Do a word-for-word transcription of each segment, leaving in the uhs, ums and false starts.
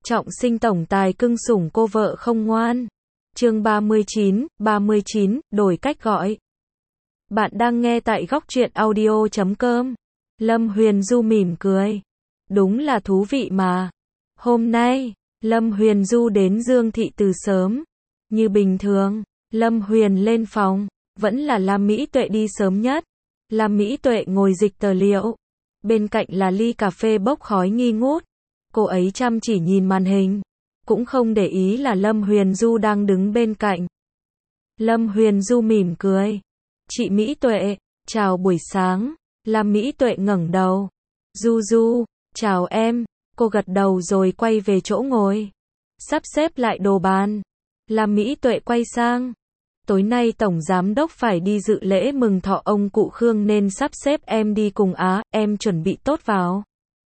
Trọng sinh tổng tài cưng sủng cô vợ không ngoan. Chương ba mươi chín, ba mươi chín, đổi cách gọi. Bạn đang nghe tại góc truyện audio chấm com. Lâm Huyền Du mỉm cười. Đúng là thú vị mà. Hôm nay, Lâm Huyền Du đến Dương Thị từ sớm. Như bình thường, Lâm Huyền lên phòng, vẫn là Lam Mỹ Tuệ đi sớm nhất. Lam Mỹ Tuệ ngồi dịch tờ liệu. Bên cạnh là ly cà phê bốc khói nghi ngút. Cô ấy chăm chỉ nhìn màn hình, cũng không để ý là Lâm Huyền Du đang đứng bên cạnh. Lâm Huyền Du mỉm cười. Chị Mỹ Tuệ, chào buổi sáng. Lam Mỹ Tuệ ngẩng đầu. Du Du, chào em. Cô gật đầu rồi quay về chỗ ngồi. Sắp xếp lại đồ bàn. Lam Mỹ Tuệ quay sang. Tối nay Tổng Giám Đốc phải đi dự lễ mừng thọ ông cụ Khương nên sắp xếp em đi cùng á, em chuẩn bị tốt vào.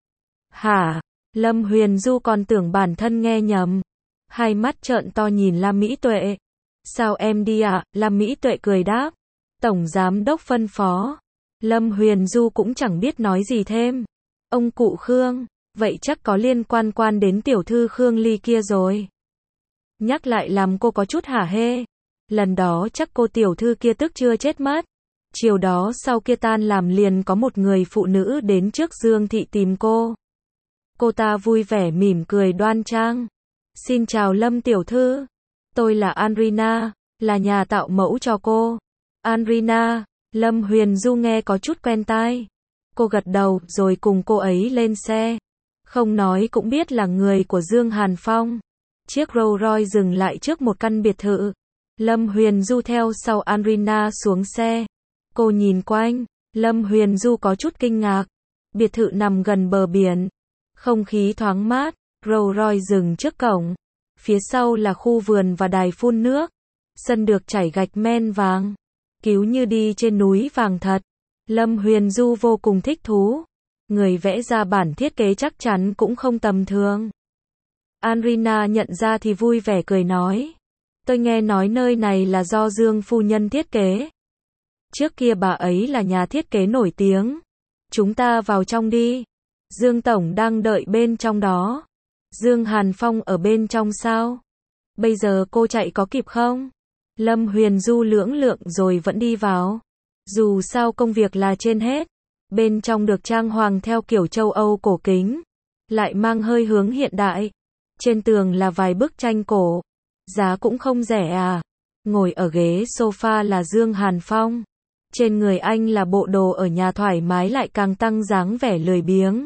Hả? Lâm Huyền Du còn tưởng bản thân nghe nhầm. Hai mắt trợn to nhìn Lam Mỹ Tuệ. Sao em đi ạ? À? Lam Mỹ Tuệ cười đáp. Tổng Giám Đốc phân phó. Lâm Huyền Du cũng chẳng biết nói gì thêm. Ông cụ Khương, vậy chắc có liên quan quan đến tiểu thư Khương Ly kia rồi. Nhắc lại làm cô có chút hả hê. Lần đó chắc cô tiểu thư kia tức chưa chết mất. Chiều đó sau kia tan làm liền có một người phụ nữ đến trước Dương Thị tìm cô. Cô ta vui vẻ mỉm cười đoan trang. Xin chào Lâm tiểu thư. Tôi là Anrina, là nhà tạo mẫu cho cô. Anrina, Lâm Huyền Du nghe có chút quen tai. Cô gật đầu rồi cùng cô ấy lên xe. Không nói cũng biết là người của Dương Hàn Phong. Chiếc Rolls Royce dừng lại trước một căn biệt thự. Lâm Huyền Du theo sau Anrina xuống xe. Cô nhìn quanh. Lâm Huyền Du có chút kinh ngạc. Biệt thự nằm gần bờ biển. Không khí thoáng mát, Rolls Royce dừng trước cổng. Phía sau là khu vườn và đài phun nước. Sân được trải gạch men vàng. Cứu như đi trên núi vàng thật. Lâm Huyền Du vô cùng thích thú. Người vẽ ra bản thiết kế chắc chắn cũng không tầm thường. Anrina nhận ra thì vui vẻ cười nói. Tôi nghe nói nơi này là do Dương phu nhân thiết kế. Trước kia bà ấy là nhà thiết kế nổi tiếng. Chúng ta vào trong đi. Dương Tổng đang đợi bên trong đó. Dương Hàn Phong ở bên trong sao? Bây giờ cô chạy có kịp không? Lâm Huyền Du lưỡng lự rồi vẫn đi vào. Dù sao công việc là trên hết. Bên trong được trang hoàng theo kiểu châu Âu cổ kính. Lại mang hơi hướng hiện đại. Trên tường là vài bức tranh cổ. Giá cũng không rẻ à. Ngồi ở ghế sofa là Dương Hàn Phong. Trên người anh là bộ đồ ở nhà thoải mái lại càng tăng dáng vẻ lười biếng.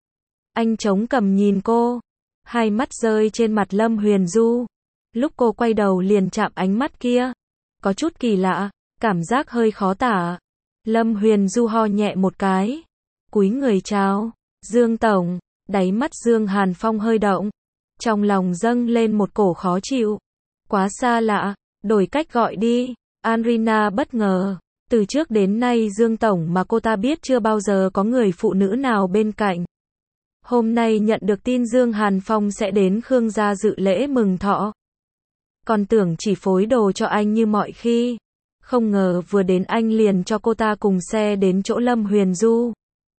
Anh chống cằm nhìn cô. Hai mắt rơi trên mặt Lâm Huyền Du. Lúc cô quay đầu liền chạm ánh mắt kia. Có chút kỳ lạ, cảm giác hơi khó tả. Lâm Huyền Du ho nhẹ một cái. Cúi người chào. Dương Tổng. Đáy mắt Dương Hàn Phong hơi động. Trong lòng dâng lên một cổ khó chịu. Quá xa lạ, đổi cách gọi đi. Anrina bất ngờ. Từ trước đến nay Dương Tổng mà cô ta biết chưa bao giờ có người phụ nữ nào bên cạnh. Hôm nay nhận được tin Dương Hàn Phong sẽ đến Khương gia dự lễ mừng thọ. Còn tưởng chỉ phối đồ cho anh như mọi khi. Không ngờ vừa đến anh liền cho cô ta cùng xe đến chỗ Lâm Huyền Du.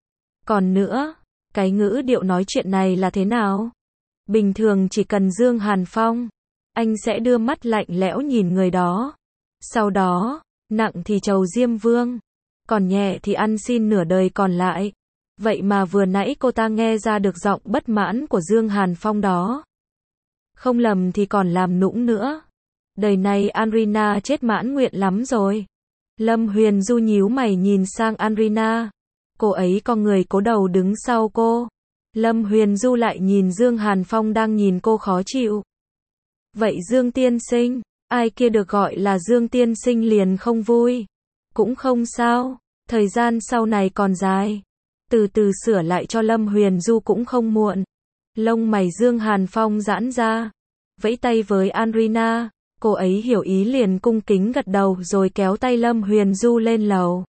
Còn nữa, cái ngữ điệu nói chuyện này là thế nào? Bình thường chỉ cần Dương Hàn Phong, anh sẽ đưa mắt lạnh lẽo nhìn người đó. Sau đó, nặng thì trầu Diêm Vương, còn nhẹ thì ăn xin nửa đời còn lại. Vậy mà vừa nãy cô ta nghe ra được giọng bất mãn của Dương Hàn Phong đó. Không lầm thì còn làm nũng nữa. Đời này Anrina chết mãn nguyện lắm rồi. Lâm Huyền Du nhíu mày nhìn sang Anrina. Cô ấy con người cố đầu đứng sau cô. Lâm Huyền Du lại nhìn Dương Hàn Phong đang nhìn cô khó chịu. Vậy Dương tiên sinh, ai kia được gọi là Dương tiên sinh liền không vui. Cũng không sao, thời gian sau này còn dài. Từ từ sửa lại cho Lâm Huyền Du cũng không muộn. Lông mày Dương Hàn Phong giãn ra. Vẫy tay với Anrina. Cô ấy hiểu ý liền cung kính gật đầu rồi kéo tay Lâm Huyền Du lên lầu.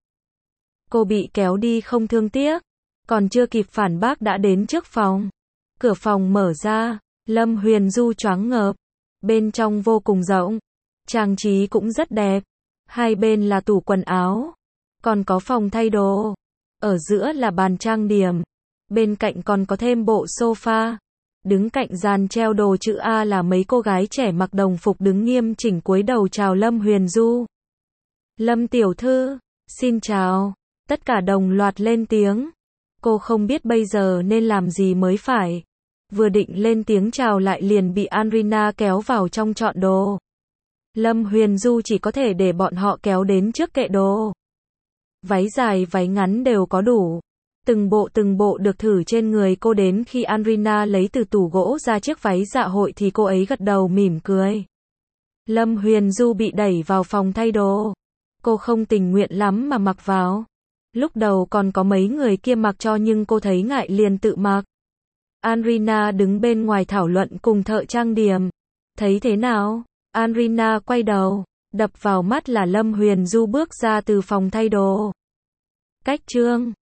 Cô bị kéo đi không thương tiếc. Còn chưa kịp phản bác đã đến trước phòng. Cửa phòng mở ra. Lâm Huyền Du choáng ngợp. Bên trong vô cùng rộng. Trang trí cũng rất đẹp. Hai bên là tủ quần áo. Còn có phòng thay đồ. Ở giữa là bàn trang điểm. Bên cạnh còn có thêm bộ sofa. Đứng cạnh dàn treo đồ chữ A là mấy cô gái trẻ mặc đồng phục đứng nghiêm chỉnh cúi đầu chào Lâm Huyền Du. Lâm tiểu thư, xin chào. Tất cả đồng loạt lên tiếng. Cô không biết bây giờ nên làm gì mới phải. Vừa định lên tiếng chào lại liền bị Anrina kéo vào trong chọn đồ. Lâm Huyền Du chỉ có thể để bọn họ kéo đến trước kệ đồ. Váy dài váy ngắn đều có đủ. Từng bộ từng bộ được thử trên người cô, đến khi Anrina lấy từ tủ gỗ ra chiếc váy dạ hội thì cô ấy gật đầu mỉm cười. Lâm Huyền Du bị đẩy vào phòng thay đồ. Cô không tình nguyện lắm mà mặc vào. Lúc đầu còn có mấy người kia mặc cho nhưng cô thấy ngại liền tự mặc. Anrina đứng bên ngoài thảo luận cùng thợ trang điểm. Thấy thế nào? Anrina quay đầu. Đập vào mắt là Lâm Huyền Du bước ra từ phòng thay đồ. Cách trương.